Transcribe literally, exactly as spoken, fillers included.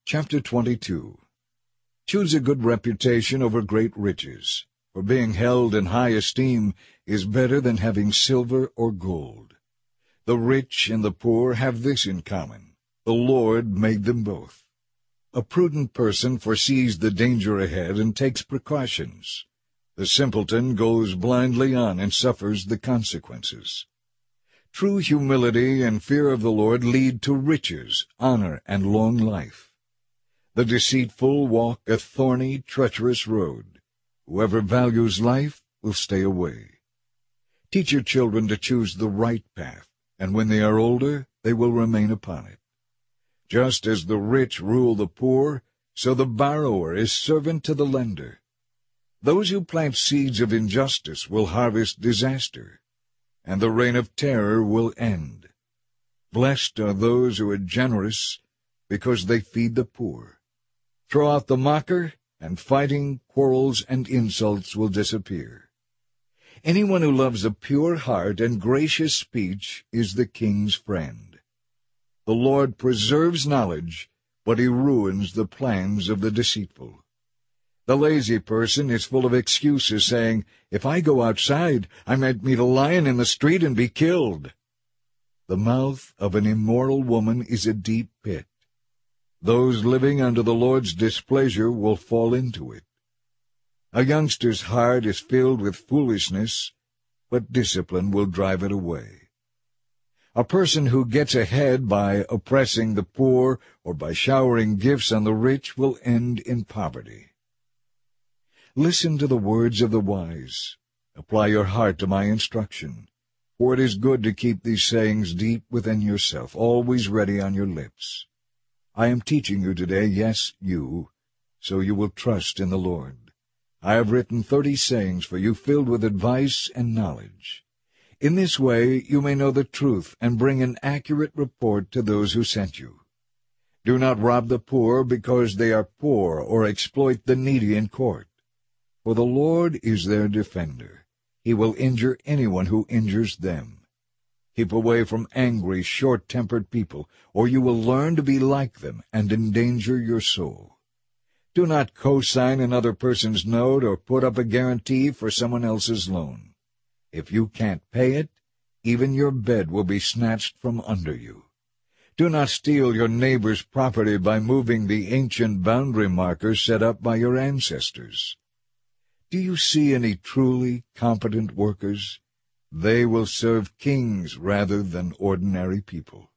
Chapter twenty-two. Choose a good reputation over great riches, for being held in high esteem is better than having silver or gold. The rich and the poor have this in common: the Lord made them both. A prudent person foresees the danger ahead and takes precautions. The simpleton goes blindly on and suffers the consequences. True humility and fear of the Lord lead to riches, honor, and long life. The deceitful walk a thorny, treacherous road. Whoever values life will stay away. Teach your children to choose the right path, and when they are older, they will remain upon it. Just as the rich rule the poor, so the borrower is servant to the lender. Those who plant seeds of injustice will harvest disaster, and the reign of terror will end. Blessed are those who are generous, because they feed the poor. Throw out the mocker, and fighting, quarrels, and insults will disappear. Anyone who loves a pure heart and gracious speech is the king's friend. The Lord preserves knowledge, but he ruins the plans of the deceitful. The lazy person is full of excuses, saying, "If I go outside, I might meet a lion in the street and be killed." The mouth of an immoral woman is a deep pit. Those living under the Lord's displeasure will fall into it. A youngster's heart is filled with foolishness, but discipline will drive it away. A person who gets ahead by oppressing the poor or by showering gifts on the rich will end in poverty. Listen to the words of the wise. Apply your heart to my instruction, for it is good to keep these sayings deep within yourself, always ready on your lips. I am teaching you today, yes, you, so you will trust in the Lord. I have written thirty sayings for you filled with advice and knowledge. In this way you may know the truth and bring an accurate report to those who sent you. Do not rob the poor because they are poor, or exploit the needy in court. For the Lord is their defender. He will injure anyone who injures them. Keep away from angry, short-tempered people, or you will learn to be like them and endanger your soul. Do not co-sign another person's note or put up a guarantee for someone else's loan. If you can't pay it, even your bed will be snatched from under you. Do not steal your neighbor's property by moving the ancient boundary markers set up by your ancestors. Do you see any truly competent workers? They will serve kings rather than ordinary people.